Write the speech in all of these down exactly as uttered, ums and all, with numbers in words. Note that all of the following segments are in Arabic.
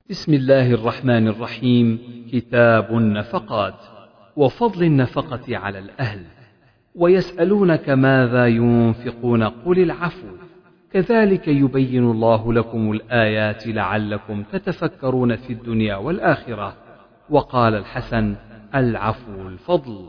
بسم الله الرحمن الرحيم. كتاب النفقات وفضل النفقة على الأهل. ويسألونك ماذا ينفقون قل العفو كذلك يبين الله لكم الآيات لعلكم تتفكرون في الدنيا والآخرة. وقال الحسن: العفو الفضل.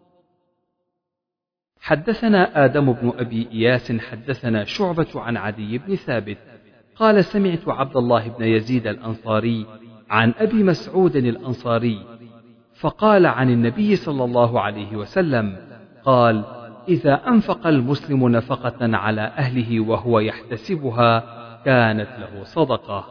حدثنا آدم بن أبي إياس حدثنا شعبة عن عدي بن ثابت قال: سمعت عبد الله بن يزيد الأنصاري عن أبي مسعود الأنصاري فقال عن النبي صلى الله عليه وسلم قال: إذا أنفق المسلم نفقة على أهله وهو يحتسبها كانت له صدقة.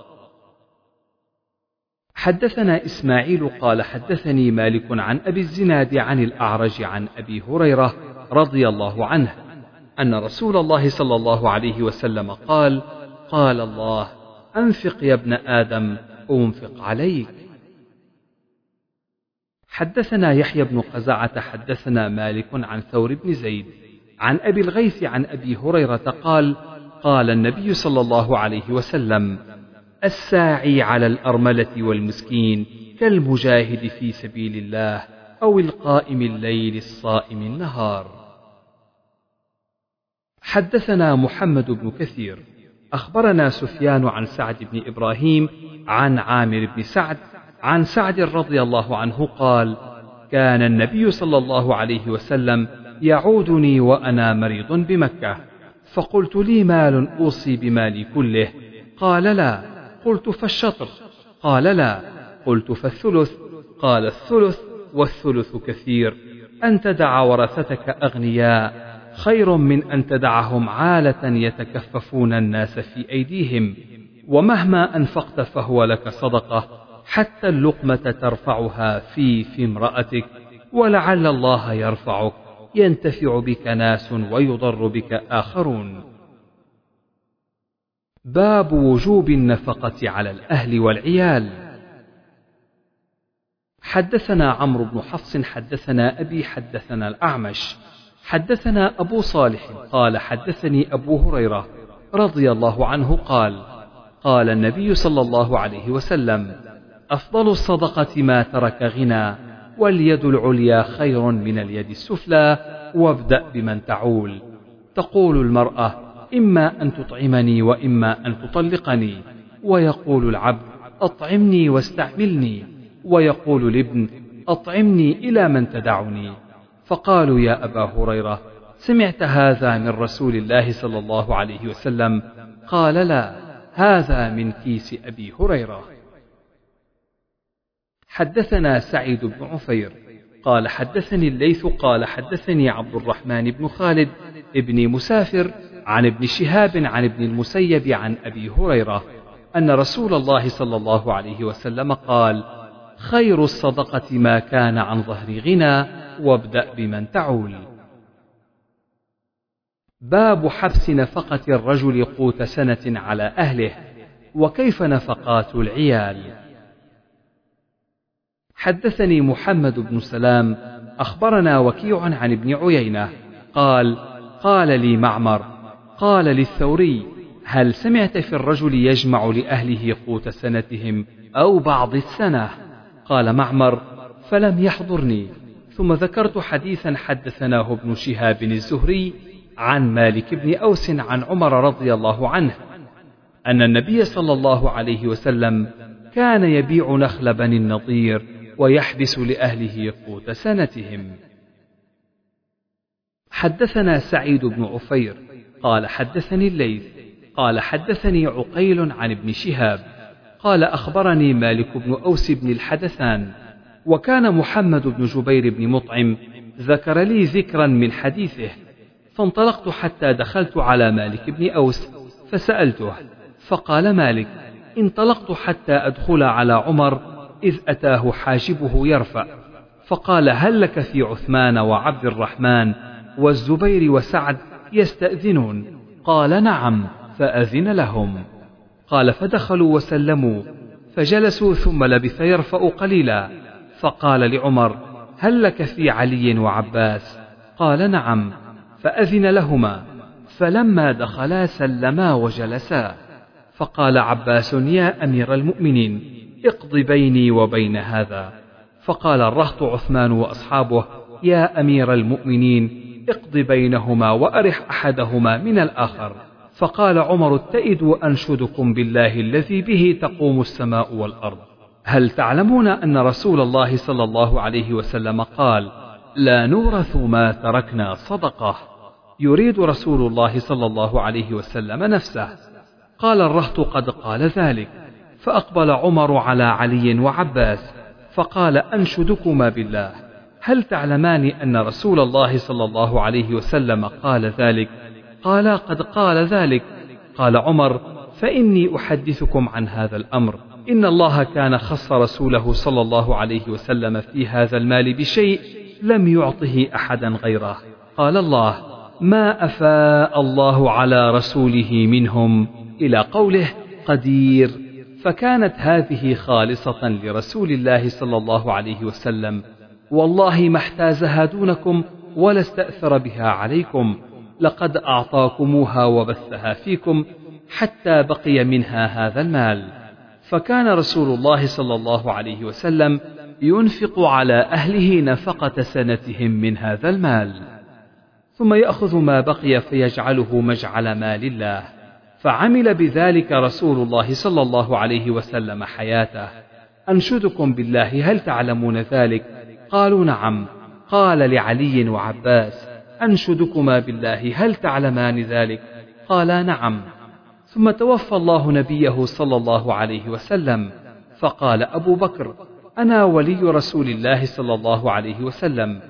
حدثنا إسماعيل قال: حدثني مالك عن أبي الزناد عن الأعرج عن أبي هريرة رضي الله عنه أن رسول الله صلى الله عليه وسلم قال: قال الله: أنفق يا ابن آدم أنفق عليك. حدثنا يحيى بن قزعة حدثنا مالك عن ثور بن زيد عن أبي الغيث عن أبي هريرة قال: قال النبي صلى الله عليه وسلم: الساعي على الأرملة والمسكين كالمجاهد في سبيل الله أو القائم الليل الصائم النهار. حدثنا محمد بن كثير أخبرنا سفيان عن سعد بن إبراهيم عن عامر بن سعد عن سعد رضي الله عنه قال: كان النبي صلى الله عليه وسلم يعودني وأنا مريض بمكة، فقلت: لي مال أوصي بمالي كله؟ قال: لا. قلت: فالشطر؟ قال: لا. قلت: فالثلث؟ قال: الثلث والثلث كثير. أن تدع ورثتك أغنياء خير من أن تدعهم عالة يتكففون الناس في أيديهم، ومهما أنفقت فهو لك صدقة، حتى اللقمة ترفعها في في امرأتك، ولعل الله يرفعك، ينتفع بك ناس ويضر بك آخرون. باب وجوب النفقة على الأهل والعيال. حدثنا عمرو بن حفص حدثنا أبي حدثنا الأعمش حدثنا أبو صالح قال: حدثني أبو هريرة رضي الله عنه قال: قال النبي صلى الله عليه وسلم: أفضل الصدقة ما ترك غنى، واليد العليا خير من اليد السفلى، وابدأ بمن تعول. تقول المرأة: إما أن تطعمني وإما أن تطلقني، ويقول العبد: أطعمني واستعملني، ويقول الابن: أطعمني إلى من تدعني. فقالوا: يا أبا هريرة، سمعت هذا من رسول الله صلى الله عليه وسلم؟ قال: لا، هذا من كيس أبي هريرة. حدثنا سعيد بن عفير قال: حدثني الليث قال: حدثني عبد الرحمن بن خالد ابن مسافر عن ابن شهاب عن ابن المسيب عن أبي هريرة أن رسول الله صلى الله عليه وسلم قال: خير الصدقة ما كان عن ظهر غنى، وابدأ بمن تعول. باب حبس نفقة الرجل قوت سنة على أهله، وكيف نفقات العيال. حدثني محمد بن سلام أخبرنا وكيع عن ابن عيينة قال: قال لي معمر قال للثوري: هل سمعت في الرجل يجمع لأهله قوت سنتهم أو بعض السنة؟ قال معمر: فلم يحضرني. ثم ذكرت حديثا حدثناه ابن شهاب الزهري عن مالك بن أوس عن عمر رضي الله عنه أن النبي صلى الله عليه وسلم كان يبيع نخل بني النضير ويحبس لأهله قوت سنتهم. حدثنا سعيد بن عفير قال: حدثني الليث قال: حدثني عقيل عن ابن شهاب قال: أخبرني مالك بن أوس بن الحدثان، وكان محمد بن جبير بن مطعم ذكر لي ذكرا من حديثه، فانطلقت حتى دخلت على مالك بن أوس فسألته، فقال مالك: انطلقت حتى أدخل على عمر إذ أتاه حاجبه يرفع، فقال: هل لك في عثمان وعبد الرحمن والزبير وسعد يستأذنون؟ قال: نعم، فأذن لهم. قال: فدخلوا وسلموا، فجلسوا، ثم لبث يرفع قليلا، فقال لعمر: هل لك في علي وعباس؟ قال: نعم، فأذن لهما، فلما دخلا سلما وجلسا، فقال عباس: يا أمير المؤمنين، اقض بيني وبين هذا. فقال الرهط عثمان وأصحابه: يا أمير المؤمنين، اقض بينهما وأرح أحدهما من الآخر. فقال عمر: اتئدوا أنشدكم بالله الذي به تقوم السماء والأرض، هل تعلمون أن رسول الله صلى الله عليه وسلم قال: لا نورث ما تركنا صدقة؟ يريد رسول الله صلى الله عليه وسلم نفسه. قال الرهط: قد قال ذلك. فأقبل عمر على علي وعباس فقال: أنشدكما بالله، هل تعلمان أن رسول الله صلى الله عليه وسلم قال ذلك؟ قال: قد قال ذلك. قال عمر: فإني أحدثكم عن هذا الأمر، إن الله كان خص رسوله صلى الله عليه وسلم في هذا المال بشيء لم يعطه أحدا غيره. قال الله: ما أفاء الله على رسوله منهم، إلى قوله قدير. فكانت هذه خالصة لرسول الله صلى الله عليه وسلم، والله ما احتازها دونكم ولا استأثر بها عليكم، لقد أعطاكموها وبثها فيكم حتى بقي منها هذا المال. فكان رسول الله صلى الله عليه وسلم ينفق على أهله نفقة سنتهم من هذا المال، ثم يأخذ ما بقي فيجعله مجعل مال الله. فعمل بذلك رسول الله صلى الله عليه وسلم حياته. أنشدكم بالله، هل تعلمون ذلك؟ قالوا: نعم. قال لعلي وعباس: أنشدكما بالله، هل تعلمان ذلك؟ قالا: نعم. ثم توفى الله نبيه صلى الله عليه وسلم، فقال أبو بكر: أنا ولي رسول الله صلى الله عليه وسلم.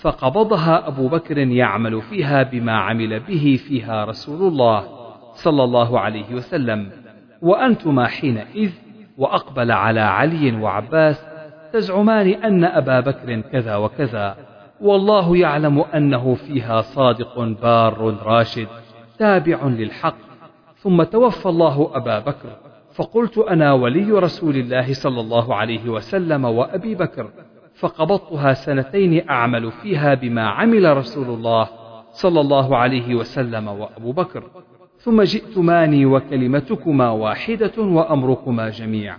فقبضها أبو بكر يعمل فيها بما عمل به فيها رسول الله صلى الله عليه وسلم، وأنتما حينئذ. وأقبل على علي وعباس: تزعمان أن أبا بكر كذا وكذا، والله يعلم أنه فيها صادق بار راشد تابع للحق. ثم توفى الله أبا بكر، فقلت: أنا ولي رسول الله صلى الله عليه وسلم وأبي بكر، فقبضتها سنتين أعمل فيها بما عمل رسول الله صلى الله عليه وسلم وأبو بكر، ثم جئتماني وكلمتكما واحدة وأمركما جميع.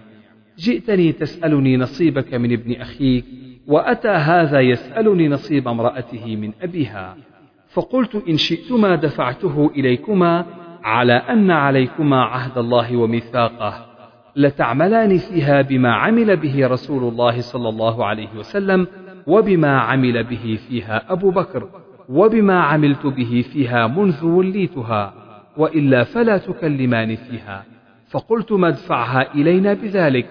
جئتني تسألني نصيبك من ابن أخيك، وأتى هذا يسألني نصيب امرأته من أبيها. فقلت: إن شئتما دفعته إليكما على أن عليكما عهد الله وميثاقه، لتعملان فيها بما عمل به رسول الله صلى الله عليه وسلم، وبما عمل به فيها أبو بكر، وبما عملت به فيها منذ وليتها، وإلا فلا تكلمان فيها. فقلت: ما ادفعها إلينا بذلك،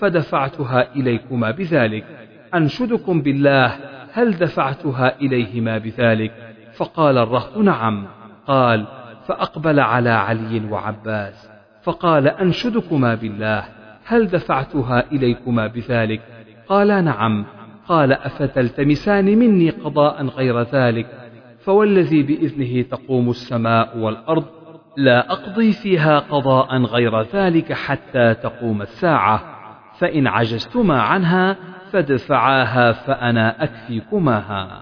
فدفعتها إليكما بذلك. أنشدكم بالله، هل دفعتها إليهما بذلك؟ فقال الرهط: نعم. قال: فأقبل على علي وعباس فقال: أنشدكما بالله، هل دفعتها إليكما بذلك؟ قالا: نعم. قال: أفتلتمسان مني قضاء غير ذلك؟ فوالذي بإذنه تقوم السماء والأرض لا أقضي فيها قضاء غير ذلك حتى تقوم الساعة، فإن عجزتما عنها فادفعاها فأنا أكفيكماها.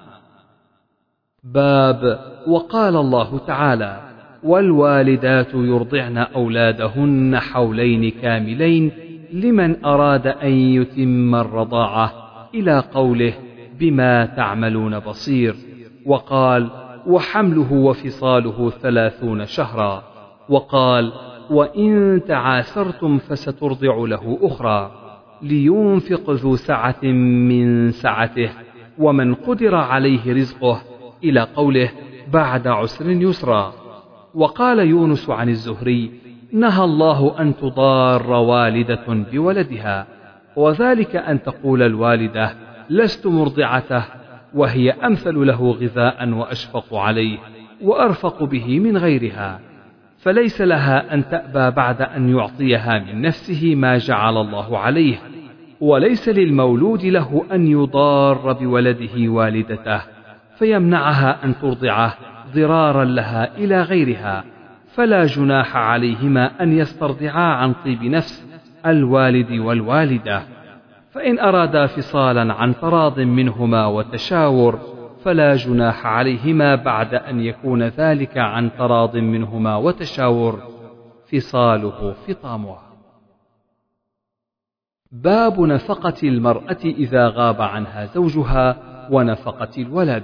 باب وقال الله تعالى: والوالدات يرضعن أولادهن حولين كاملين لمن أراد أن يتم الرضاعة، إلى قوله: بما تعملون بصير. وقال: وحمله وفصاله ثلاثون شهرا. وقال: وإن تعاسرتم فسترضع له أخرى، لينفق ذو سعة من سعته، ومن قدر عليه رزقه، إلى قوله: بعد عسر يسرا. وقال يونس عن الزهري: نهى الله أن تضار والدة بولدها، وذلك أن تقول الوالدة: لست مرضعته، وهي أمثل له غذاء وأشفق عليه وأرفق به من غيرها، فليس لها أن تأبى بعد أن يعطيها من نفسه ما جعل الله عليه، وليس للمولود له أن يضار بولده والدته فيمنعها أن ترضعه ضرارا لها إلى غيرها، فلا جناح عليهما أن يسترضعا عن طيب نفس الوالد والوالدة. فإن أرادا فصالا عن تراض منهما وتشاور فلا جناح عليهما بعد أن يكون ذلك عن تراض منهما وتشاور، فصاله فطامه. باب نفقة المرأة إذا غاب عنها زوجها ونفقة الولد.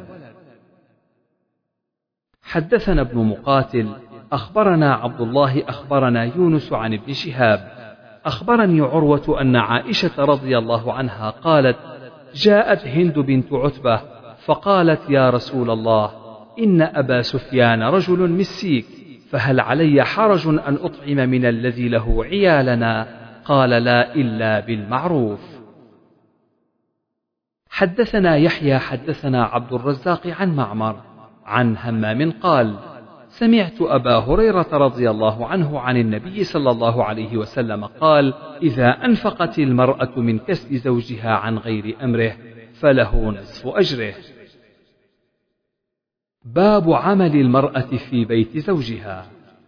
حدثنا ابن مقاتل أخبرنا عبد الله أخبرنا يونس عن ابن شهاب أخبرني عروة أن عائشة رضي الله عنها قالت: جاءت هند بنت عتبة فقالت: يا رسول الله، إن أبا سفيان رجل مسيك، فهل علي حرج أن أطعم من الذي له عيالنا؟ قال: لا، إلا بالمعروف. حدثنا يحيى حدثنا عبد الرزاق عن معمر عن همام قال: سمعت أبا هريرة رضي الله عنه عن النبي صلى الله عليه وسلم قال: إذا أنفقت المرأة من كسب زوجها عن غير أمره فله نصف أجره. باب عمل المرأة في بيت زوجها.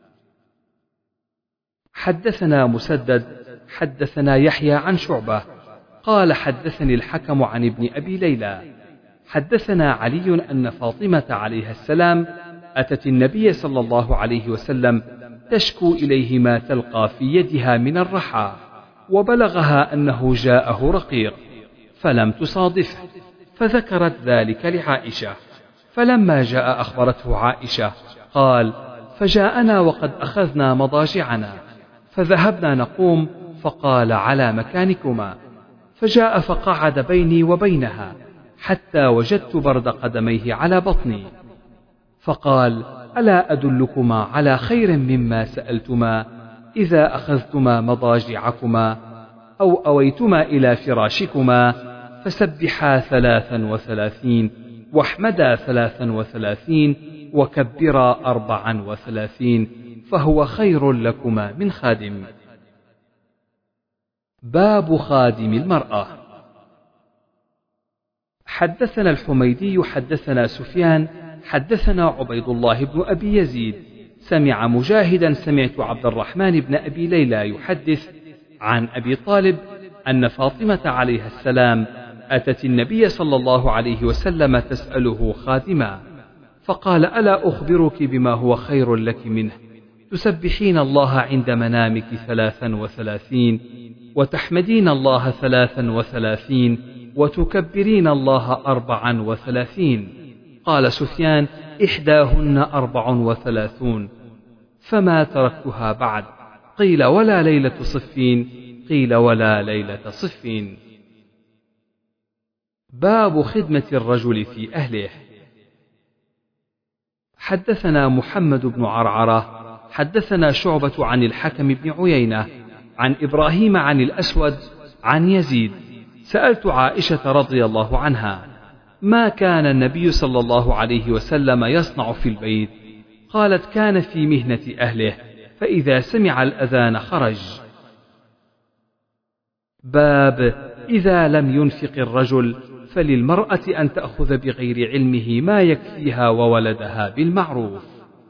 حدثنا مسدد حدثنا يحيى عن شعبة قال: حدثني الحكم عن ابن أبي ليلى حدثنا علي أن فاطمة عليها السلام أتت النبي صلى الله عليه وسلم تشكو إليه ما تلقى في يدها من الرحى، وبلغها أنه جاءه رقيق فلم تصادفه، فذكرت ذلك لعائشة، فلما جاء أخبرته عائشة قال: فجاءنا وقد أخذنا مضاجعنا، فذهبنا نقوم، فقال: على مكانكما، فجاء فقعد بيني وبينها حتى وجدت برد قدميه على بطني، فقال: ألا أدلكما على خير مما سألتما؟ إذا أخذتما مضاجعكما أو أويتما إلى فراشكما فسبحا ثلاثا وثلاثين، واحمدا ثلاثا وثلاثين، وكبرا أربعا وثلاثين، فهو خير لكما من خادم. باب خادم المرأة. حدثنا الحميدي حدثنا سفيان حدثنا عبيد الله بن أبي يزيد سمع مجاهدا سمعت عبد الرحمن بن أبي ليلى يحدث عن أبي طالب أن فاطمة عليها السلام أتت النبي صلى الله عليه وسلم تسأله خادما، فقال: ألا أخبرك بما هو خير لك منه؟ تسبحين الله عند منامك ثلاثا وثلاثين، وتحمدين الله ثلاثا وثلاثين، وتكبرين الله أربعا وثلاثين. قال سفيان: إحداهن أربع وثلاثون، فما تركتها بعد. قيل: ولا ليلة صفين؟ قيل: ولا ليلة صفين. باب خدمة الرجل في أهله. حدثنا محمد بن عرعرة حدثنا شعبة عن الحكم بن عيينة عن إبراهيم عن الأسود عن يزيد سألت عائشة رضي الله عنها: ما كان النبي صلى الله عليه وسلم يصنع في البيت؟ قالت: كان في مهنة أهله، فإذا سمع الأذان خرج. باب إذا لم ينفق الرجل فللمرأة أن تأخذ بغير علمه ما يكفيها وولدها بالمعروف.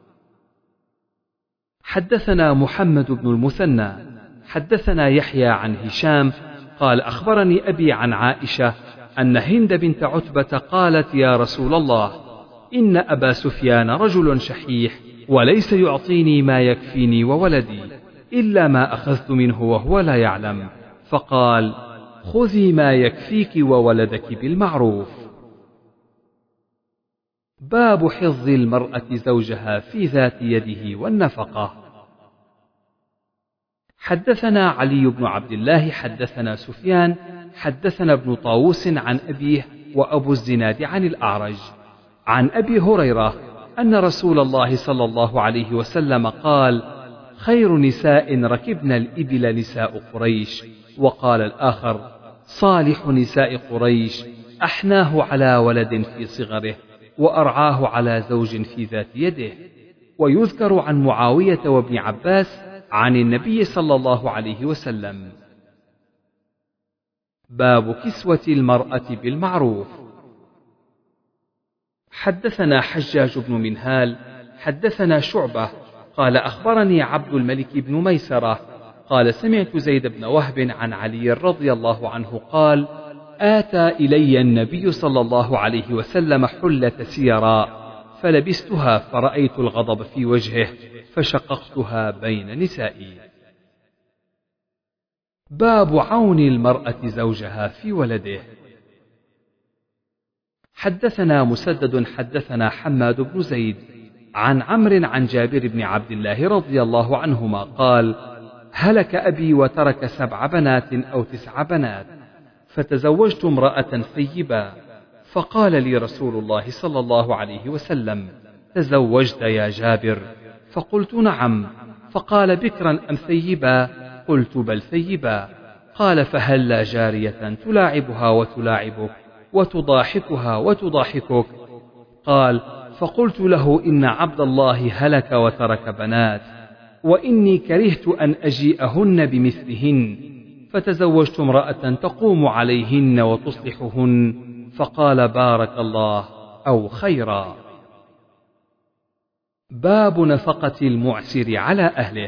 حدثنا محمد بن المثنى حدثنا يحيى عن هشام قال: أخبرني أبي عن عائشة أن هند بنت عتبة قالت: يا رسول الله، إن أبا سفيان رجل شحيح، وليس يعطيني ما يكفيني وولدي إلا ما أخذت منه وهو لا يعلم. فقال: خذي ما يكفيك وولدك بالمعروف. باب حظ المرأة زوجها في ذات يده والنفقة. حدثنا علي بن عبد الله حدثنا سفيان حدثنا ابن طاووس عن أبيه وأبو الزناد عن الأعرج عن أبي هريرة أن رسول الله صلى الله عليه وسلم قال: خير نساء ركبن الإبل نساء قريش. وقال الآخر: صالح نساء قريش أحناه على ولد في صغره، وأرعاه على زوج في ذات يده. ويذكر عن معاوية وابن عباس عن النبي صلى الله عليه وسلم. باب كسوة المرأة بالمعروف. حدثنا حجاج بن منهال حدثنا شعبة قال: أخبرني عبد الملك بن ميسرة قال: سمعت زيد بن وهب عن علي رضي الله عنه قال: آتى إلي النبي صلى الله عليه وسلم حلة سيراء، فلبستها فرأيت الغضب في وجهه فشققتها بين نسائي. باب عون المرأة زوجها في ولده. حدثنا مسدد حدثنا حماد بن زيد عن عمرو عن جابر بن عبد الله رضي الله عنهما قال: هلك أبي وترك سبع بنات أو تسع بنات، فتزوجت امرأة ثيبا، فقال لي رسول الله صلى الله عليه وسلم: تزوجت يا جابر؟ فقلت: نعم. فقال: بكرا أم ثيبا؟ قلت: بل ثيبا. قال: فهلا جارية تلاعبها وتلاعبك وتضاحكها وتضاحكك؟ قال: فقلت له: إن عبد الله هلك وترك بنات، وإني كرهت أن أجيئهن بمثلهن، فتزوجت امرأة تقوم عليهن وتصلحهن. فقال: بارك الله أو خيرا. باب نفقة المعسر على أهله.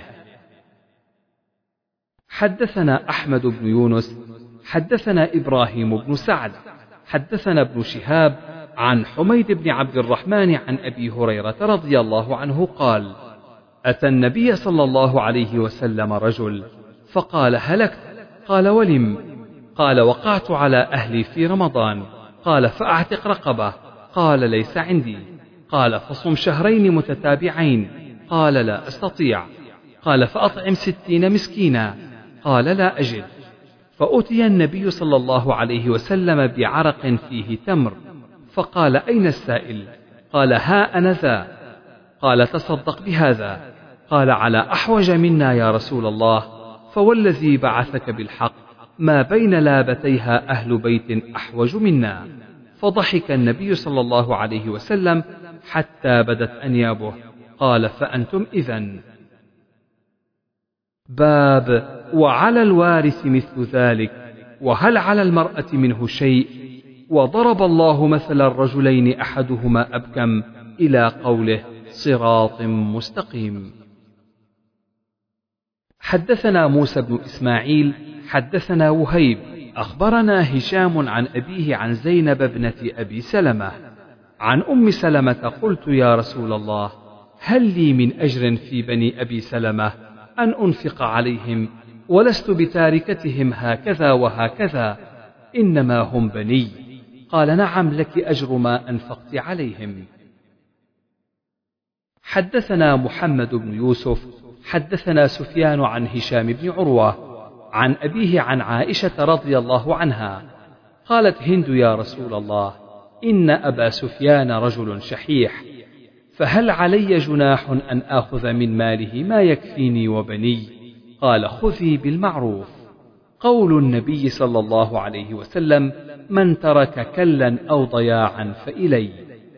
حدثنا أحمد بن يونس حدثنا إبراهيم بن سعد حدثنا ابن شهاب عن حميد بن عبد الرحمن عن أبي هريرة رضي الله عنه قال: أتى النبي صلى الله عليه وسلم رجل فقال: هلكت. قال: ولم؟ قال: وقعت على أهلي في رمضان. قال: فأعتق رقبة. قال: ليس عندي. قال: فصم شهرين متتابعين. قال: لا أستطيع. قال: فأطعم ستين مسكينا. قال: لا أجد. فأتي النبي صلى الله عليه وسلم بعرق فيه تمر، فقال: أين السائل؟ قال: ها أنا ذا. قال: تصدق بهذا. قال: على أحوج منا يا رسول الله، فوالذي بعثك بالحق ما بين لابتيها أهل بيت أحوج منا. فضحك النبي صلى الله عليه وسلم حتى بدت أنيابه. قال: فأنتم إذن. باب وعلى الوارث مثل ذلك، وهل على المرأة منه شيء؟ وضرب الله مثل الرجلين أحدهما أبكم إلى قوله: صراط مستقيم. حدثنا موسى بن إسماعيل حدثنا وهيب أخبرنا هشام عن أبيه عن زينب ابنة أبي سلمة عن أم سلمة: قلت يا رسول الله، هل لي من أجر في بني أبي سلمة أن أنفق عليهم، ولست بتاركتهم هكذا وهكذا، إنما هم بني. قال: نعم، لك أجر ما أنفقت عليهم. حدثنا محمد بن يوسف حدثنا سفيان عن هشام بن عروة عن أبيه عن عائشة رضي الله عنها قالت: هند يا رسول الله، إن أبا سفيان رجل شحيح، فهل علي جناح أن آخذ من ماله ما يكفيني وبني؟ قال: خذي بالمعروف. قول النبي صلى الله عليه وسلم: من ترك كلا أو ضياعا فإلي.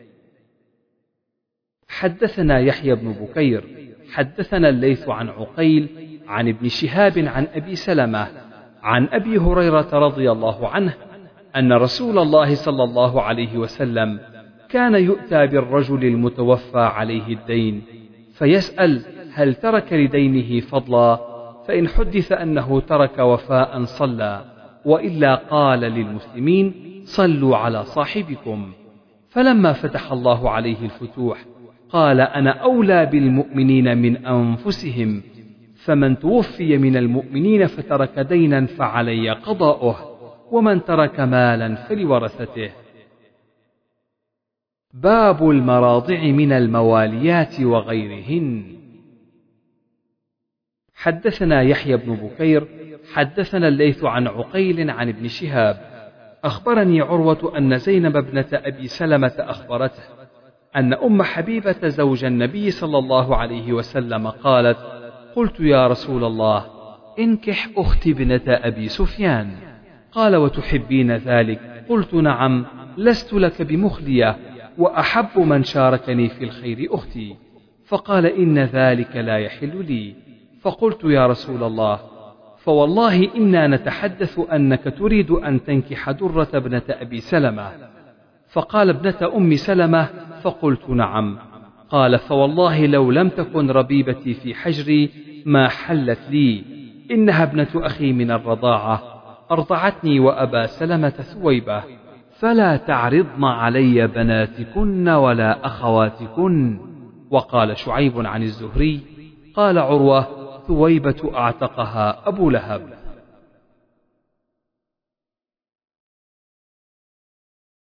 حدثنا يحيى بن بكير حدثنا الليث عن عقيل عن ابن شهاب عن أبي سلمة عن أبي هريرة رضي الله عنه أن رسول الله صلى الله عليه وسلم كان يؤتى بالرجل المتوفى عليه الدين فيسأل: هل ترك لدينه فضلا؟ فإن حدث أنه ترك وفاء صلى، وإلا قال للمسلمين: صلوا على صاحبكم. فلما فتح الله عليه الفتوح قال: أنا أولى بالمؤمنين من أنفسهم، فمن توفي من المؤمنين فترك دينا فعلي قضاؤه، ومن ترك مالا فلورثته. باب المراضع من المواليات وغيرهن. حدثنا يحيى بن بكير حدثنا الليث عن عقيل عن ابن شهاب أخبرني عروة أن زينب ابنة أبي سلمة أخبرته أن أم حبيبة زوج النبي صلى الله عليه وسلم قالت: قلت يا رسول الله، انكح أختي ابنة أبي سفيان. قال: وتحبين ذلك؟ قلت: نعم، لست لك بمخلية، وأحب من شاركني في الخير أختي. فقال: إن ذلك لا يحل لي. فقلت: يا رسول الله، فوالله إنا نتحدث أنك تريد أن تنكح درة ابنة أبي سلمة. فقال: ابنة أم سلمة. فقلت: نعم. قال: فوالله لو لم تكن ربيبتي في حجري ما حلت لي، إنها ابنة أخي من الرضاعة، أرضعتني وأبا سلمة ثويبة، فلا تعرضن علي بناتكن ولا أخواتكن. وقال شعيب عن الزهري قال عروة: ثويبة أعتقها أبو لهب.